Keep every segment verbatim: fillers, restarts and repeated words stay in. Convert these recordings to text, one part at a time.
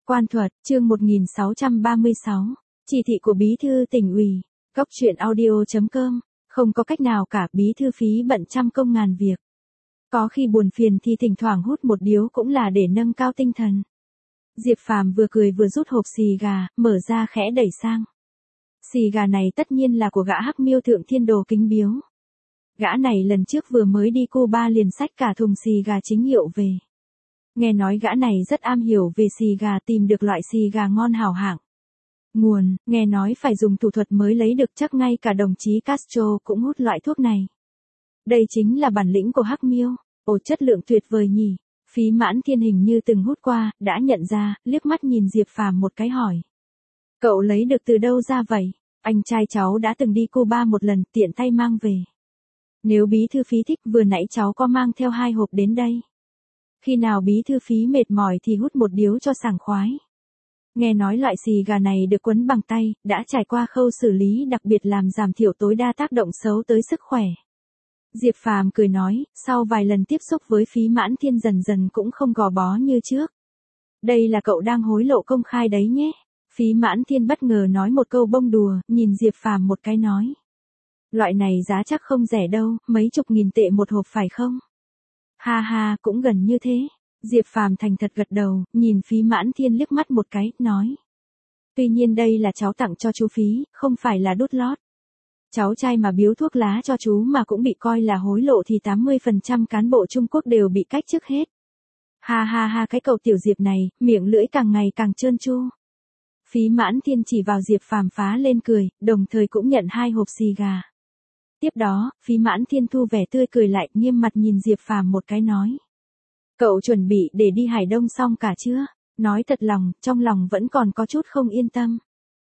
Quan Thuật, chương một nghìn sáu trăm ba mươi sáu, chỉ thị của bí thư tỉnh ủy. Góc truyện audio chấm com, không có cách nào cả, bí thư Phí bận trăm công ngàn việc. Có khi buồn phiền thì thỉnh thoảng hút một điếu cũng là để nâng cao tinh thần. Diệp Phàm vừa cười vừa rút hộp xì gà, mở ra khẽ đẩy sang. Xì gà này tất nhiên là của gã Hắc Miêu Thượng Thiên Đồ kính biếu. Gã này lần trước vừa mới đi Cuba liền xách cả thùng xì gà chính hiệu về. Nghe nói gã này rất am hiểu về xì gà, tìm được loại xì gà ngon hảo hạng. Nguồn, nghe nói phải dùng thủ thuật mới lấy được, chắc ngay cả đồng chí Castro cũng hút loại thuốc này. Đây chính là bản lĩnh của Hắc Miêu. Ồ, chất lượng tuyệt vời nhỉ. Phí Mãn Thiên hình như từng hút qua, đã nhận ra, liếc mắt nhìn Diệp Phàm một cái hỏi. Cậu lấy được từ đâu ra vậy? Anh trai cháu đã từng đi Cuba một lần, tiện tay mang về. Nếu bí thư Phí thích, vừa nãy cháu có mang theo hai hộp đến đây. Khi nào bí thư Phí mệt mỏi thì hút một điếu cho sảng khoái. Nghe nói loại xì gà này được quấn bằng tay, đã trải qua khâu xử lý đặc biệt làm giảm thiểu tối đa tác động xấu tới sức khỏe. Diệp Phàm cười nói, sau vài lần tiếp xúc với Phí Mãn Thiên dần dần cũng không gò bó như trước. Đây là cậu đang hối lộ công khai đấy nhé. Phí Mãn Thiên bất ngờ nói một câu bông đùa, nhìn Diệp Phàm một cái nói. Loại này giá chắc không rẻ đâu, mấy chục nghìn tệ một hộp phải không? Ha ha, cũng gần như thế. Diệp Phàm thành thật gật đầu, nhìn Phí Mãn Thiên liếc mắt một cái, nói. Tuy nhiên đây là cháu tặng cho chú Phí, không phải là đút lót. Cháu trai mà biếu thuốc lá cho chú mà cũng bị coi là hối lộ thì tám mươi phần trăm cán bộ Trung Quốc đều bị cách chức hết. Ha ha ha, cái cậu tiểu Diệp này, miệng lưỡi càng ngày càng trơn tru. Phí Mãn Thiên chỉ vào Diệp Phàm phá lên cười, đồng thời cũng nhận hai hộp xì gà. Tiếp đó, Phí Mãn Thiên thu vẻ tươi cười lại, nghiêm mặt nhìn Diệp Phàm một cái nói. Cậu chuẩn bị để đi Hải Đông xong cả chưa? Nói thật lòng, trong lòng vẫn còn có chút không yên tâm.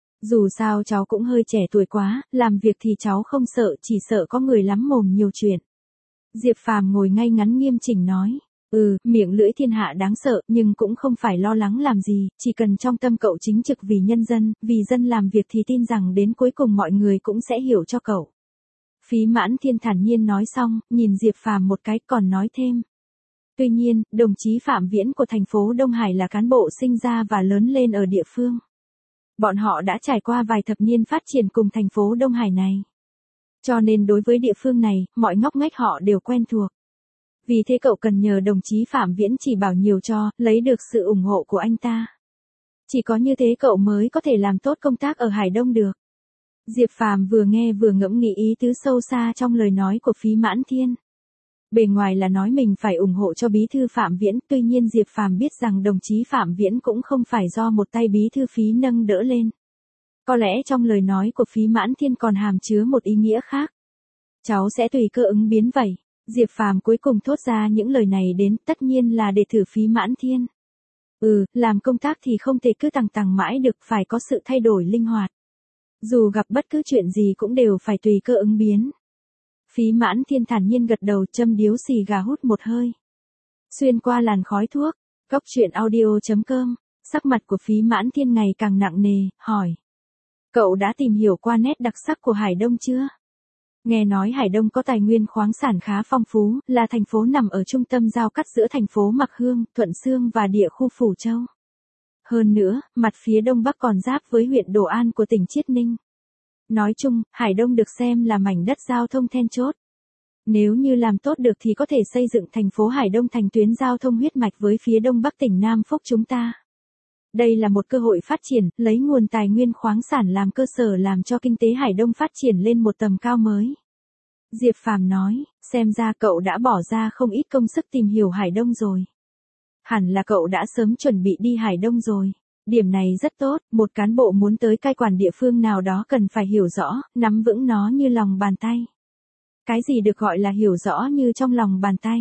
Dù sao cháu cũng hơi trẻ tuổi quá, làm việc thì cháu không sợ, chỉ sợ có người lắm mồm nhiều chuyện. Diệp Phàm ngồi ngay ngắn nghiêm chỉnh nói. Ừ, miệng lưỡi thiên hạ đáng sợ, nhưng cũng không phải lo lắng làm gì, chỉ cần trong tâm cậu chính trực vì nhân dân, vì dân làm việc thì tin rằng đến cuối cùng mọi người cũng sẽ hiểu cho cậu. Phí Mãn Thiên thản nhiên nói xong, nhìn Diệp Phàm một cái còn nói thêm. Tuy nhiên, đồng chí Phạm Viễn của thành phố Đông Hải là cán bộ sinh ra và lớn lên ở địa phương. Bọn họ đã trải qua vài thập niên phát triển cùng thành phố Đông Hải này. Cho nên đối với địa phương này, mọi ngóc ngách họ đều quen thuộc. Vì thế cậu cần nhờ đồng chí Phạm Viễn chỉ bảo nhiều cho, lấy được sự ủng hộ của anh ta. Chỉ có như thế cậu mới có thể làm tốt công tác ở Hải Đông được. Diệp Phàm vừa nghe vừa ngẫm nghĩ ý tứ sâu xa trong lời nói của Phí Mãn Thiên. Bề ngoài là nói mình phải ủng hộ cho bí thư Phạm Viễn, tuy nhiên Diệp Phàm biết rằng đồng chí Phạm Viễn cũng không phải do một tay bí thư Phí nâng đỡ lên. Có lẽ trong lời nói của Phí Mãn Thiên còn hàm chứa một ý nghĩa khác. Cháu sẽ tùy cơ ứng biến vậy. Diệp Phàm cuối cùng thốt ra những lời này đến, tất nhiên là để thử Phí Mãn Thiên. Ừ, làm công tác thì không thể cứ tằng tằng mãi được, phải có sự thay đổi linh hoạt. Dù gặp bất cứ chuyện gì cũng đều phải tùy cơ ứng biến. Phí Mãn Thiên thản nhiên gật đầu, châm điếu xì gà hút một hơi. Xuyên qua làn khói thuốc, góc truyện audio chấm com, sắc mặt của Phí Mãn Thiên ngày càng nặng nề, hỏi. Cậu đã tìm hiểu qua nét đặc sắc của Hải Đông chưa? Nghe nói Hải Đông có tài nguyên khoáng sản khá phong phú, là thành phố nằm ở trung tâm giao cắt giữa thành phố Mạc Hương, Thuận Xương và địa khu Phủ Châu. Hơn nữa, mặt phía đông bắc còn giáp với huyện Đồ An của tỉnh Chiết Ninh. Nói chung, Hải Đông được xem là mảnh đất giao thông then chốt. Nếu như làm tốt được thì có thể xây dựng thành phố Hải Đông thành tuyến giao thông huyết mạch với phía đông bắc tỉnh Nam Phúc chúng ta. Đây là một cơ hội phát triển, lấy nguồn tài nguyên khoáng sản làm cơ sở làm cho kinh tế Hải Đông phát triển lên một tầm cao mới. Diệp Phàm nói, xem ra cậu đã bỏ ra không ít công sức tìm hiểu Hải Đông rồi. Hẳn là cậu đã sớm chuẩn bị đi Hải Đông rồi. Điểm này rất tốt, một cán bộ muốn tới cai quản địa phương nào đó cần phải hiểu rõ, nắm vững nó như lòng bàn tay. Cái gì được gọi là hiểu rõ như trong lòng bàn tay?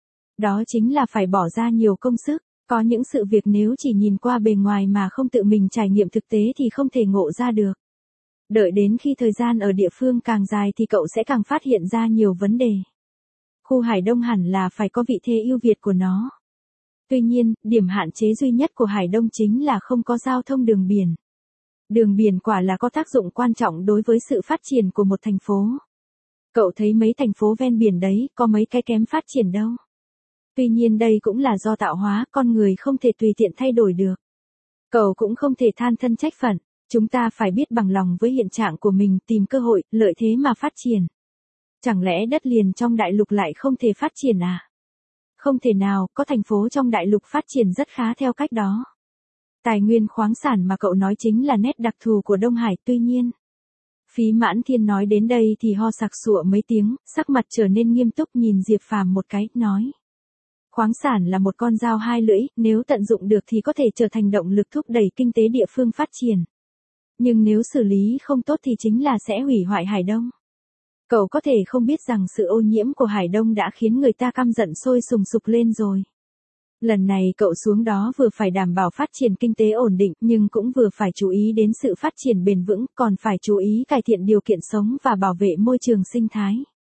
Đó chính là phải bỏ ra nhiều công sức, có những sự việc nếu chỉ nhìn qua bề ngoài mà không tự mình trải nghiệm thực tế thì không thể ngộ ra được. Đợi đến khi thời gian ở địa phương càng dài thì cậu sẽ càng phát hiện ra nhiều vấn đề. Khu Hải Đông hẳn là phải có vị thế ưu việt của nó. Tuy nhiên, điểm hạn chế duy nhất của Hải Đông chính là không có giao thông đường biển. Đường biển quả là có tác dụng quan trọng đối với sự phát triển của một thành phố. Cậu thấy mấy thành phố ven biển đấy, có mấy cái kém phát triển đâu. Tuy nhiên đây cũng là do tạo hóa, con người không thể tùy tiện thay đổi được. Cậu cũng không thể than thân trách phận, chúng ta phải biết bằng lòng với hiện trạng của mình, tìm cơ hội, lợi thế mà phát triển. Chẳng lẽ đất liền trong đại lục lại không thể phát triển à? Không thể nào, có thành phố trong đại lục phát triển rất khá theo cách đó. Tài nguyên khoáng sản mà cậu nói chính là nét đặc thù của Đông Hải, tuy nhiên. Phí Mãn Thiên nói đến đây thì ho sặc sụa mấy tiếng, sắc mặt trở nên nghiêm túc nhìn Diệp Phàm một cái, nói. Khoáng sản là một con dao hai lưỡi, nếu tận dụng được thì có thể trở thành động lực thúc đẩy kinh tế địa phương phát triển. Nhưng nếu xử lý không tốt thì chính là sẽ hủy hoại Hải Đông. Cậu có thể không biết rằng sự ô nhiễm của Hải Đông đã khiến người ta căm giận sôi sùng sục lên rồi. Lần này cậu xuống đó vừa phải đảm bảo phát triển kinh tế ổn định nhưng cũng vừa phải chú ý đến sự phát triển bền vững, còn phải chú ý cải thiện điều kiện sống và bảo vệ môi trường sinh thái.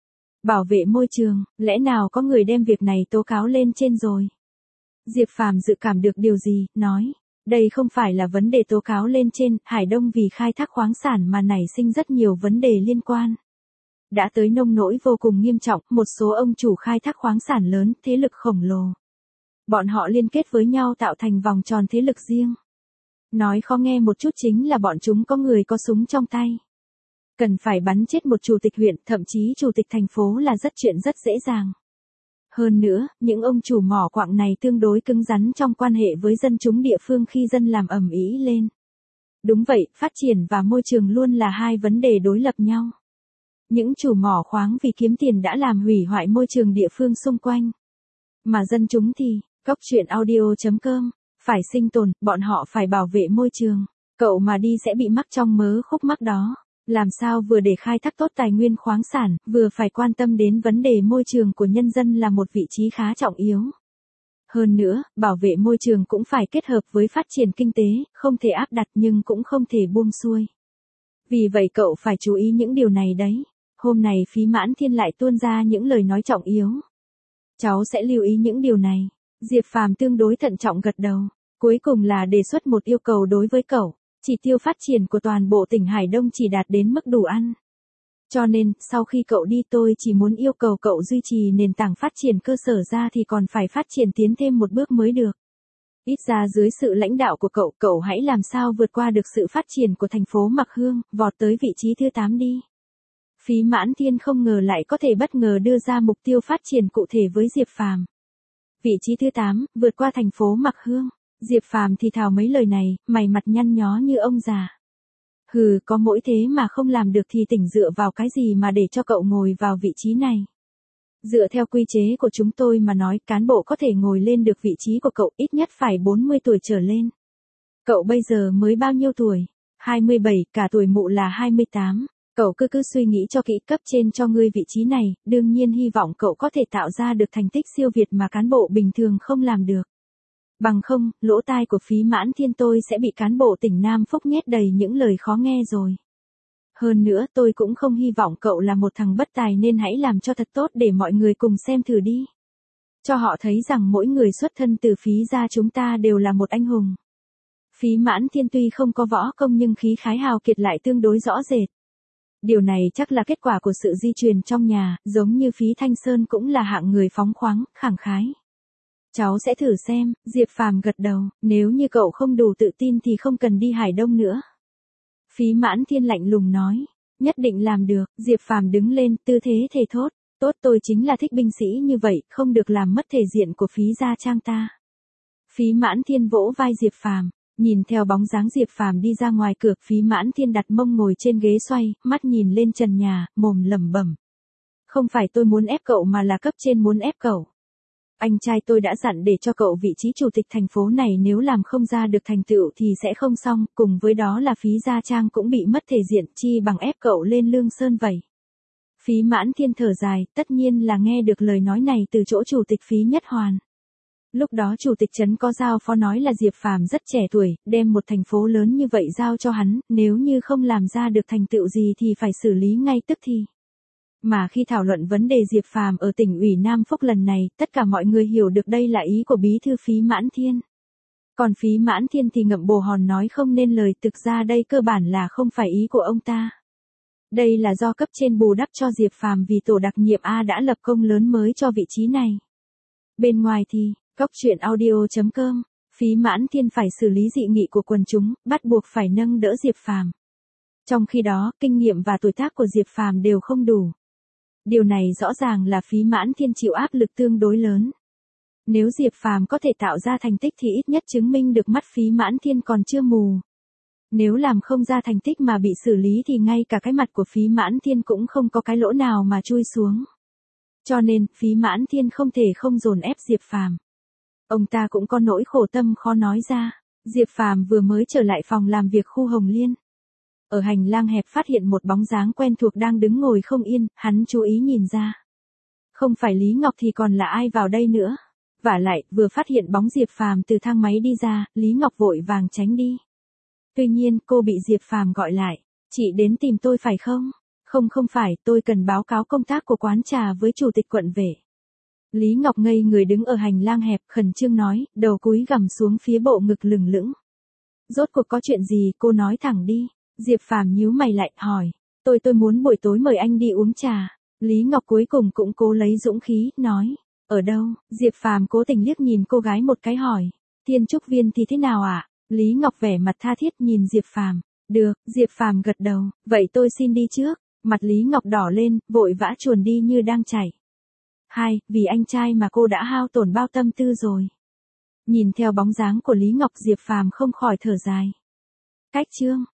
Bảo vệ môi trường, lẽ nào có người đem việc này tố cáo lên trên rồi? Diệp Phàm dự cảm được điều gì, nói, đây không phải là vấn đề tố cáo lên trên, Hải Đông vì khai thác khoáng sản mà nảy sinh rất nhiều vấn đề liên quan. Đã tới nông nỗi vô cùng nghiêm trọng, một số ông chủ khai thác khoáng sản lớn, thế lực khổng lồ. Bọn họ liên kết với nhau tạo thành vòng tròn thế lực riêng. Nói khó nghe một chút chính là bọn chúng có người có súng trong tay. Cần phải bắn chết một chủ tịch huyện, thậm chí chủ tịch thành phố là rất chuyện rất dễ dàng. Hơn nữa, những ông chủ mỏ quặng này tương đối cứng rắn trong quan hệ với dân chúng địa phương khi dân làm ầm ĩ lên. Đúng vậy, phát triển và môi trường luôn là hai vấn đề đối lập nhau. Những chủ mỏ khoáng vì kiếm tiền đã làm hủy hoại môi trường địa phương xung quanh. Mà dân chúng thì, Cóc Truyện Audio chấm com, phải sinh tồn, bọn họ phải bảo vệ môi trường. Cậu mà đi sẽ bị mắc trong mớ khúc mắc đó. Làm sao vừa để khai thác tốt tài nguyên khoáng sản, vừa phải quan tâm đến vấn đề môi trường của nhân dân là một vị trí khá trọng yếu. Hơn nữa, bảo vệ môi trường cũng phải kết hợp với phát triển kinh tế, không thể áp đặt nhưng cũng không thể buông xuôi. Vì vậy cậu phải chú ý những điều này đấy. Hôm nay Phí Mãn Thiên lại tuôn ra những lời nói trọng yếu. Cháu sẽ lưu ý những điều này. Diệp Phàm tương đối thận trọng gật đầu. Cuối cùng là đề xuất một yêu cầu đối với cậu. Chỉ tiêu phát triển của toàn bộ tỉnh Hải Đông chỉ đạt đến mức đủ ăn. Cho nên, sau khi cậu đi tôi chỉ muốn yêu cầu cậu duy trì nền tảng phát triển cơ sở ra thì còn phải phát triển tiến thêm một bước mới được. Ít ra dưới sự lãnh đạo của cậu, cậu hãy làm sao vượt qua được sự phát triển của thành phố Mạc Hương, vọt tới vị trí thứ tám đi. Phí Mãn Thiên không ngờ lại có thể bất ngờ đưa ra mục tiêu phát triển cụ thể với Diệp Phàm. Vị trí thứ tám, vượt qua thành phố Mạc Hương. Diệp Phàm thì thào mấy lời này, mày mặt nhăn nhó như ông già. Hừ, có mỗi thế mà không làm được thì tỉnh dựa vào cái gì mà để cho cậu ngồi vào vị trí này. Dựa theo quy chế của chúng tôi mà nói, cán bộ có thể ngồi lên được vị trí của cậu ít nhất phải bốn mươi tuổi trở lên. Cậu bây giờ mới bao nhiêu tuổi? hai mươi bảy, cả tuổi mụ là hai mươi tám. Cậu cứ cứ suy nghĩ cho kỹ, cấp trên cho ngươi vị trí này, đương nhiên hy vọng cậu có thể tạo ra được thành tích siêu việt mà cán bộ bình thường không làm được. Bằng không, lỗ tai của Phí Mãn Thiên tôi sẽ bị cán bộ tỉnh Nam Phúc nhét đầy những lời khó nghe rồi. Hơn nữa tôi cũng không hy vọng cậu là một thằng bất tài nên hãy làm cho thật tốt để mọi người cùng xem thử đi. Cho họ thấy rằng mỗi người xuất thân từ Phí gia chúng ta đều là một anh hùng. Phí Mãn Thiên tuy không có võ công nhưng khí khái hào kiệt lại tương đối rõ rệt. Điều này chắc là kết quả của sự di truyền trong nhà, giống như Phí Thanh Sơn cũng là hạng người phóng khoáng, khẳng khái. Cháu sẽ thử xem, Diệp Phàm gật đầu, nếu như cậu không đủ tự tin thì không cần đi Hải Đông nữa. Phí Mãn Thiên lạnh lùng nói, nhất định làm được, Diệp Phàm đứng lên, tư thế thề thốt, tốt tôi chính là thích binh sĩ như vậy, không được làm mất thể diện của Phí gia trang ta. Phí Mãn Thiên vỗ vai Diệp Phàm, nhìn theo bóng dáng Diệp Phàm đi ra ngoài cửa, Phí Mãn Thiên đặt mông ngồi trên ghế xoay, mắt nhìn lên trần nhà, mồm lẩm bẩm. Không phải tôi muốn ép cậu mà là cấp trên muốn ép cậu. Anh trai tôi đã dặn để cho cậu vị trí chủ tịch thành phố này nếu làm không ra được thành tựu thì sẽ không xong, cùng với đó là Phí gia trang cũng bị mất thể diện, chi bằng ép cậu lên Lương Sơn vậy. Phí Mãn Thiên thở dài, tất nhiên là nghe được lời nói này từ chỗ chủ tịch Phí Nhất Hoàn. Lúc đó chủ tịch trấn có giao phó nói là Diệp Phàm rất trẻ tuổi, đem một thành phố lớn như vậy giao cho hắn, nếu như không làm ra được thành tựu gì thì phải xử lý ngay tức thì. Mà khi thảo luận vấn đề Diệp Phàm ở tỉnh ủy Nam Phúc lần này, tất cả mọi người hiểu được đây là ý của bí thư Phí Mãn Thiên. Còn Phí Mãn Thiên thì ngậm bồ hòn nói không nên lời, thực ra đây cơ bản là không phải ý của ông ta. Đây là do cấp trên bù đắp cho Diệp Phàm vì tổ đặc nhiệm A đã lập công lớn mới cho vị trí này. Bên ngoài thì, Cóc Truyện Audio chấm com, Phí Mãn Thiên phải xử lý dị nghị của quần chúng, bắt buộc phải nâng đỡ Diệp Phàm. Trong khi đó, kinh nghiệm và tuổi tác của Diệp Phàm đều không đủ. Điều này rõ ràng là Phí Mãn Thiên chịu áp lực tương đối lớn. Nếu Diệp Phàm có thể tạo ra thành tích thì ít nhất chứng minh được mắt Phí Mãn Thiên còn chưa mù. Nếu làm không ra thành tích mà bị xử lý thì ngay cả cái mặt của Phí Mãn Thiên cũng không có cái lỗ nào mà chui xuống. Cho nên, Phí Mãn Thiên không thể không dồn ép Diệp Phàm. Ông ta cũng có nỗi khổ tâm khó nói ra. Diệp Phàm vừa mới trở lại phòng làm việc khu Hồng Liên. Ở hành lang hẹp phát hiện một bóng dáng quen thuộc đang đứng ngồi không yên, hắn chú ý nhìn ra. Không phải Lý Ngọc thì còn là ai vào đây nữa. Vả lại, vừa phát hiện bóng Diệp Phàm từ thang máy đi ra, Lý Ngọc vội vàng tránh đi. Tuy nhiên, cô bị Diệp Phàm gọi lại. Chị đến tìm tôi phải không? Không không phải, tôi cần báo cáo công tác của quán trà với chủ tịch quận về. Lý Ngọc ngây người đứng ở hành lang hẹp khẩn trương nói, đầu cúi gằm xuống phía bộ ngực lửng lững. Rốt cuộc có chuyện gì, cô nói thẳng đi. Diệp Phàm nhíu mày lại, hỏi. Tôi tôi muốn buổi tối mời anh đi uống trà. Lý Ngọc cuối cùng cũng cố lấy dũng khí, nói. Ở đâu? Diệp Phàm cố tình liếc nhìn cô gái một cái hỏi. Thiên Trúc Viên thì thế nào ạ? À? Lý Ngọc vẻ mặt tha thiết nhìn Diệp Phàm. Được, Diệp Phàm gật đầu. Vậy tôi xin đi trước. Mặt Lý Ngọc đỏ lên, vội vã chuồn đi như đang chạy. Hai, vì anh trai mà cô đã hao tổn bao tâm tư rồi. Nhìn theo bóng dáng của Lý Ngọc, Diệp Phàm không khỏi thở dài. Cách chương